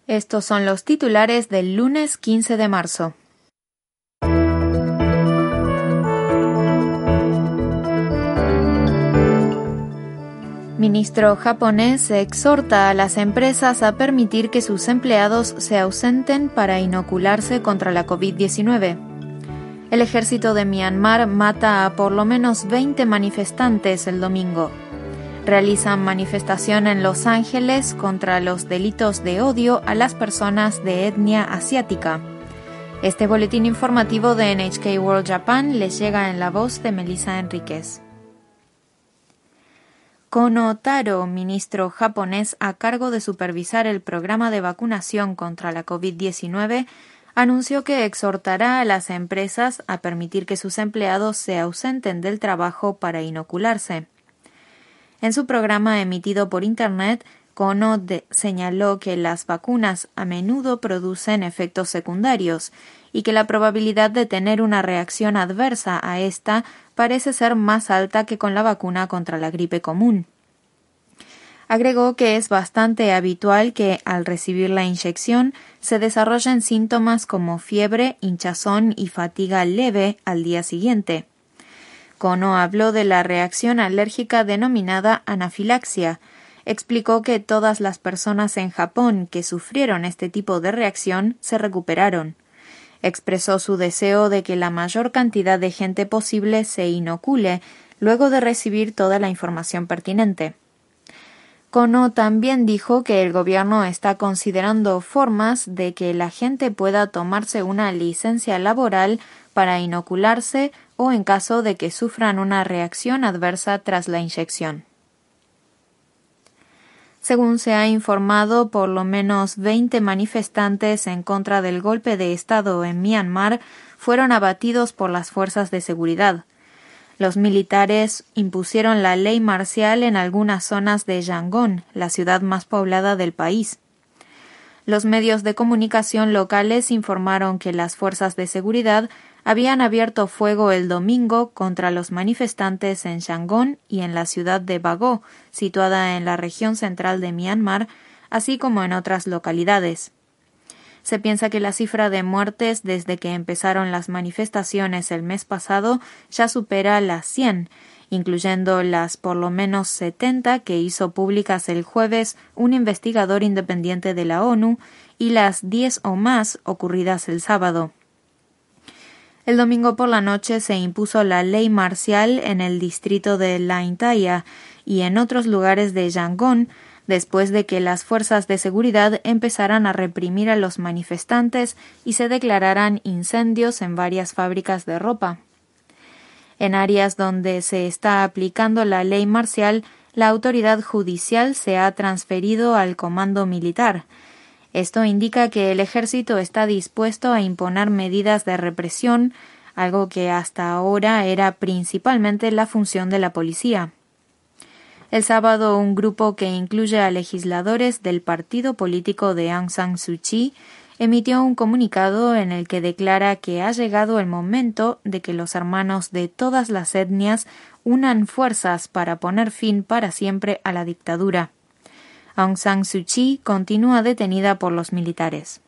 Estos son los titulares del lunes 15 de marzo. Ministro japonés exhorta a las empresas a permitir que sus empleados se ausenten para inocularse contra la COVID-19. El ejército de Myanmar mata a por lo menos 20 manifestantes el domingo. Realizan manifestación en Los Ángeles contra los delitos de odio a las personas de etnia asiática. Este boletín informativo de NHK World Japan les llega en la voz de Melissa Enríquez. Kono Taro, ministro japonés a cargo de supervisar el programa de vacunación contra la COVID-19, anunció que exhortará a las empresas a permitir que sus empleados se ausenten del trabajo para inocularse. En su programa emitido por Internet, Kono señaló que las vacunas a menudo producen efectos secundarios y que la probabilidad de tener una reacción adversa a esta parece ser más alta que con la vacuna contra la gripe común. Agregó que es bastante habitual que, al recibir la inyección, se desarrollen síntomas como fiebre, hinchazón y fatiga leve al día siguiente. Kono habló de la reacción alérgica denominada anafilaxia. Explicó que todas las personas en Japón que sufrieron este tipo de reacción se recuperaron. Expresó su deseo de que la mayor cantidad de gente posible se inocule luego de recibir toda la información pertinente. Kono también dijo que el gobierno está considerando formas de que la gente pueda tomarse una licencia laboral para inocularse o en caso de que sufran una reacción adversa tras la inyección. Según se ha informado, por lo menos 20 manifestantes en contra del golpe de Estado en Myanmar fueron abatidos por las fuerzas de seguridad. Los militares impusieron la ley marcial en algunas zonas de Yangon, la ciudad más poblada del país. Los medios de comunicación locales informaron que las fuerzas de seguridad habían abierto fuego el domingo contra los manifestantes en Yangon y en la ciudad de Bago, situada en la región central de Myanmar, así como en otras localidades. Se piensa que la cifra de muertes desde que empezaron las manifestaciones el mes pasado ya supera las 100, incluyendo las por lo menos 70 que hizo públicas el jueves un investigador independiente de la ONU y las 10 o más ocurridas el sábado. El domingo por la noche se impuso la ley marcial en el distrito de Laintaya y en otros lugares de Yangon, después de que las fuerzas de seguridad empezaran a reprimir a los manifestantes y se declararan incendios en varias fábricas de ropa. En áreas donde se está aplicando la ley marcial, la autoridad judicial se ha transferido al comando militar. Esto indica que el ejército está dispuesto a imponer medidas de represión, algo que hasta ahora era principalmente la función de la policía. El sábado, un grupo que incluye a legisladores del partido político de Aung San Suu Kyi emitió un comunicado en el que declara que ha llegado el momento de que los hermanos de todas las etnias unan fuerzas para poner fin para siempre a la dictadura. Aung San Suu Kyi continúa detenida por los militares.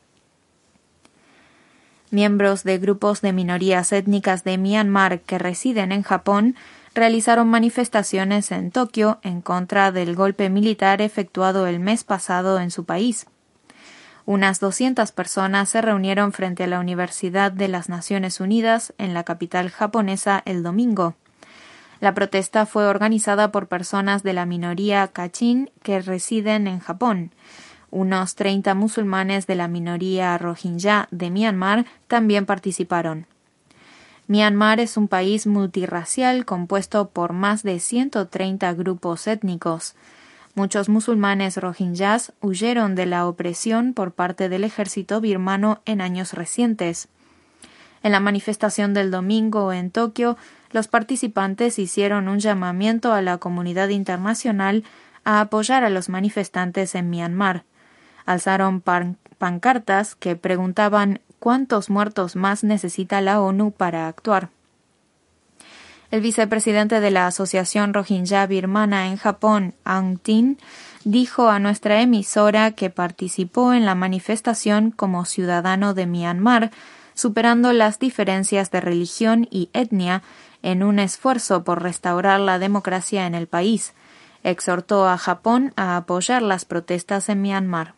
Miembros de grupos de minorías étnicas de Myanmar que residen en Japón realizaron manifestaciones en Tokio en contra del golpe militar efectuado el mes pasado en su país. Unas 200 personas se reunieron frente a la Universidad de las Naciones Unidas en la capital japonesa el domingo. La protesta fue organizada por personas de la minoría Kachin que residen en Japón. Unos 30 musulmanes de la minoría Rohingya de Myanmar también participaron. Myanmar es un país multirracial compuesto por más de 130 grupos étnicos. Muchos musulmanes rohingyas huyeron de la opresión por parte del ejército birmano en años recientes. En la manifestación del domingo en Tokio, los participantes hicieron un llamamiento a la comunidad internacional a apoyar a los manifestantes en Myanmar. Alzaron pancartas que preguntaban ¿cuántos muertos más necesita la ONU para actuar? El vicepresidente de la Asociación Rohingya Birmana en Japón, Aung Tin, dijo a nuestra emisora que participó en la manifestación como ciudadano de Myanmar, superando las diferencias de religión y etnia en un esfuerzo por restaurar la democracia en el país. Exhortó a Japón a apoyar las protestas en Myanmar.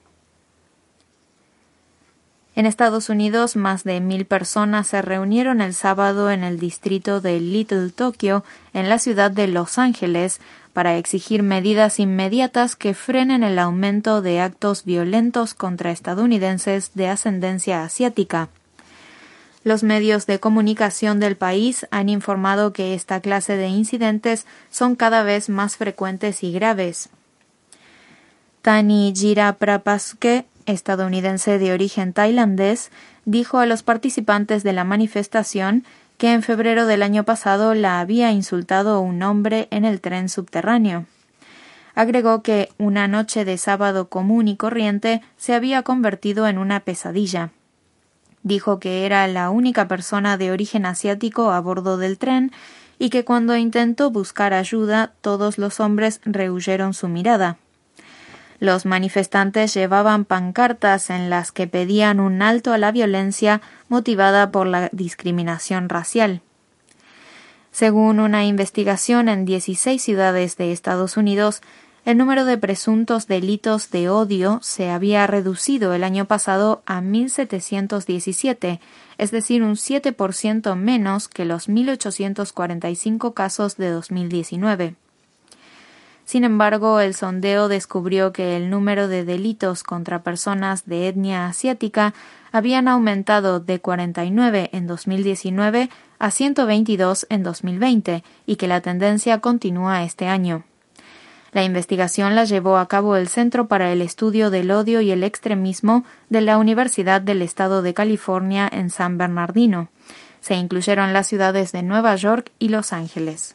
En Estados Unidos, más de 1,000 personas se reunieron el sábado en el distrito de Little Tokyo, en la ciudad de Los Ángeles, para exigir medidas inmediatas que frenen el aumento de actos violentos contra estadounidenses de ascendencia asiática. Los medios de comunicación del país han informado que esta clase de incidentes son cada vez más frecuentes y graves. Tani Jiraprapasuke, estadounidense de origen tailandés, dijo a los participantes de la manifestación que en febrero del año pasado la había insultado un hombre en el tren subterráneo. Agregó que una noche de sábado común y corriente se había convertido en una pesadilla. Dijo que era la única persona de origen asiático a bordo del tren y que cuando intentó buscar ayuda, todos los hombres rehuyeron su mirada. Los manifestantes llevaban pancartas en las que pedían un alto a la violencia motivada por la discriminación racial. Según una investigación en 16 ciudades de Estados Unidos, el número de presuntos delitos de odio se había reducido el año pasado a 1,717, es decir, un 7% menos que los 1,845 casos de 2019. Sin embargo, el sondeo descubrió que el número de delitos contra personas de etnia asiática habían aumentado de 49 en 2019 a 122 en 2020 y que la tendencia continúa este año. La investigación la llevó a cabo el Centro para el Estudio del Odio y el Extremismo de la Universidad del Estado de California en San Bernardino. Se incluyeron las ciudades de Nueva York y Los Ángeles.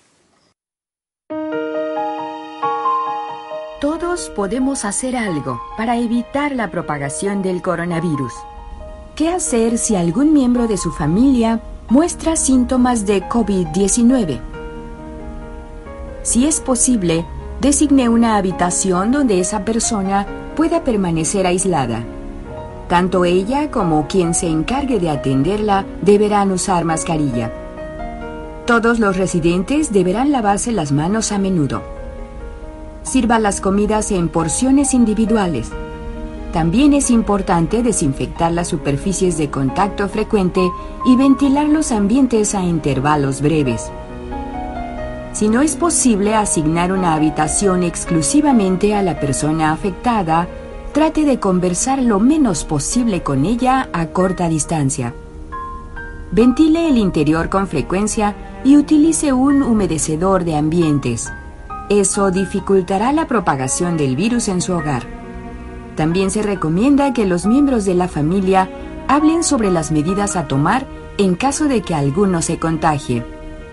Todos podemos hacer algo para evitar la propagación del coronavirus. ¿Qué hacer si algún miembro de su familia muestra síntomas de COVID-19? Si es posible, designe una habitación donde esa persona pueda permanecer aislada. Tanto ella como quien se encargue de atenderla deberán usar mascarilla. Todos los residentes deberán lavarse las manos a menudo. Sirva las comidas en porciones individuales. También es importante desinfectar las superficies de contacto frecuente y ventilar los ambientes a intervalos breves. Si no es posible asignar una habitación exclusivamente a la persona afectada, trate de conversar lo menos posible con ella a corta distancia. Ventile el interior con frecuencia y utilice un humedecedor de ambientes. Eso dificultará la propagación del virus en su hogar. También se recomienda que los miembros de la familia hablen sobre las medidas a tomar en caso de que alguno se contagie.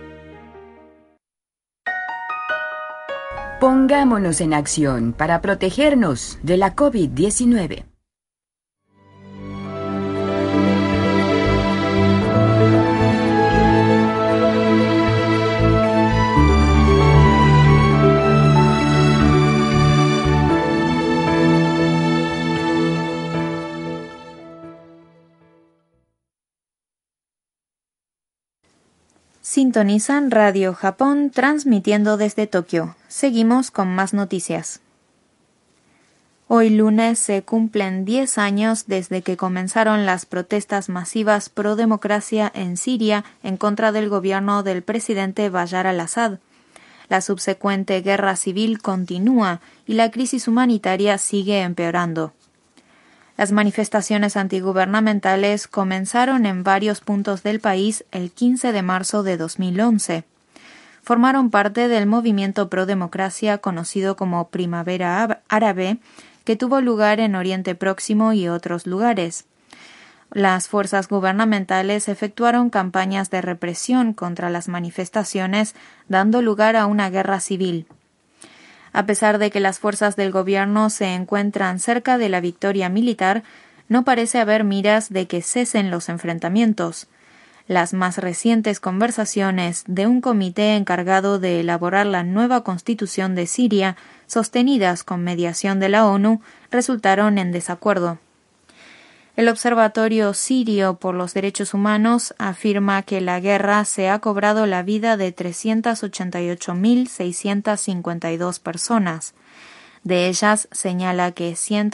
Pongámonos en acción para protegernos de la COVID-19. Sintonizan Radio Japón transmitiendo desde Tokio. Seguimos con más noticias. Hoy lunes se cumplen 10 años desde que comenzaron las protestas masivas pro democracia en Siria en contra del gobierno del presidente Bashar al-Assad. La subsecuente guerra civil continúa y la crisis humanitaria sigue empeorando. Las manifestaciones antigubernamentales comenzaron en varios puntos del país el 15 de marzo de 2011. Formaron parte del movimiento pro-democracia conocido como Primavera Árabe, que tuvo lugar en Oriente Próximo y otros lugares. Las fuerzas gubernamentales efectuaron campañas de represión contra las manifestaciones, dando lugar a una guerra civil. A pesar de que las fuerzas del gobierno se encuentran cerca de la victoria militar, no parece haber miras de que cesen los enfrentamientos. Las más recientes conversaciones de un comité encargado de elaborar la nueva constitución de Siria, sostenidas con mediación de la ONU, resultaron en desacuerdo. El Observatorio Sirio por los Derechos Humanos afirma que la guerra se ha cobrado la vida de 388.652 personas. De ellas, señala que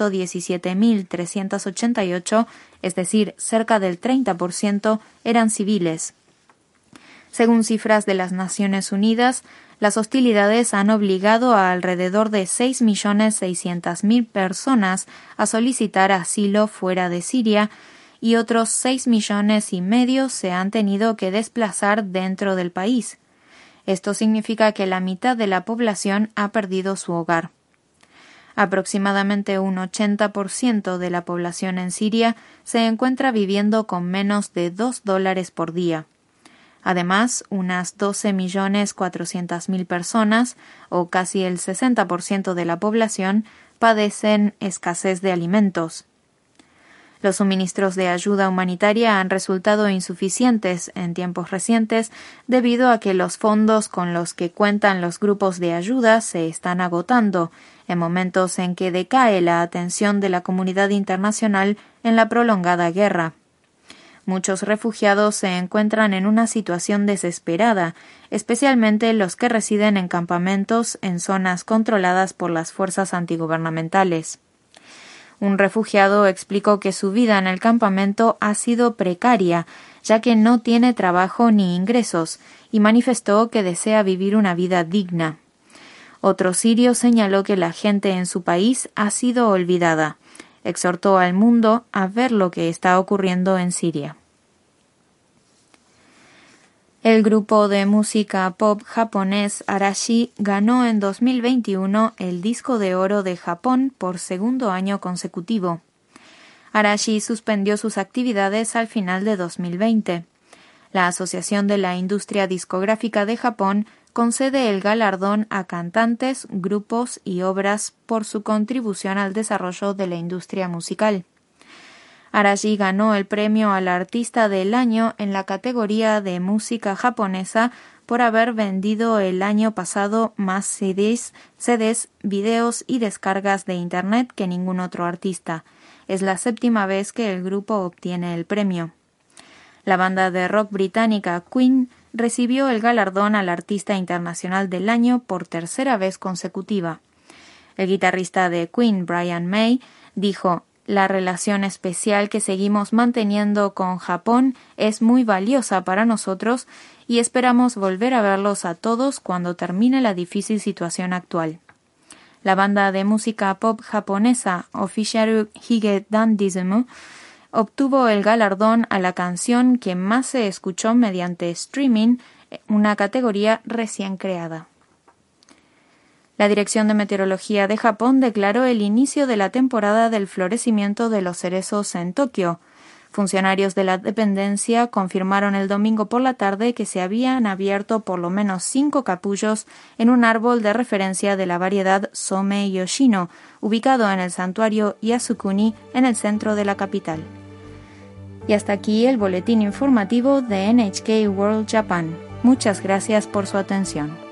117.388, es decir, cerca del 30%, eran civiles. Según cifras de las Naciones Unidas, las hostilidades han obligado a alrededor de 6.600.000 personas a solicitar asilo fuera de Siria y otros 6,5 millones se han tenido que desplazar dentro del país. Esto significa que la mitad de la población ha perdido su hogar. Aproximadamente un 80% de la población en Siria se encuentra viviendo con menos de $2 por día. Además, unas 12.400.000 personas, o casi el 60% de la población, padecen escasez de alimentos. Los suministros de ayuda humanitaria han resultado insuficientes en tiempos recientes debido a que los fondos con los que cuentan los grupos de ayuda se están agotando, en momentos en que decae la atención de la comunidad internacional en la prolongada guerra. Muchos refugiados se encuentran en una situación desesperada, especialmente los que residen en campamentos en zonas controladas por las fuerzas antigubernamentales. Un refugiado explicó que su vida en el campamento ha sido precaria, ya que no tiene trabajo ni ingresos, y manifestó que desea vivir una vida digna. Otro sirio señaló que la gente en su país ha sido olvidada. Exhortó al mundo a ver lo que está ocurriendo en Siria. El grupo de música pop japonés Arashi ganó en 2021 el Disco de Oro de Japón por segundo año consecutivo. Arashi suspendió sus actividades al final de 2020. La Asociación de la Industria Discográfica de Japón concede el galardón a cantantes, grupos y obras por su contribución al desarrollo de la industria musical. Arashi ganó el premio al Artista del Año en la categoría de música japonesa por haber vendido el año pasado más CDs, videos y descargas de Internet que ningún otro artista. Es la 7ª vez que el grupo obtiene el premio. La banda de rock británica Queen recibió el galardón al Artista Internacional del Año por 3ª vez consecutiva. El guitarrista de Queen, Brian May, dijo: «La relación especial que seguimos manteniendo con Japón es muy valiosa para nosotros y esperamos volver a verlos a todos cuando termine la difícil situación actual». La banda de música pop japonesa Official Hige Dandism obtuvo el galardón a la canción que más se escuchó mediante streaming, una categoría recién creada. La Dirección de Meteorología de Japón declaró el inicio de la temporada del florecimiento de los cerezos en Tokio. Funcionarios de la dependencia confirmaron el domingo por la tarde que se habían abierto por lo menos 5 capullos en un árbol de referencia de la variedad Somei Yoshino, ubicado en el santuario Yasukuni, en el centro de la capital. Y hasta aquí el boletín informativo de NHK World Japan. Muchas gracias por su atención.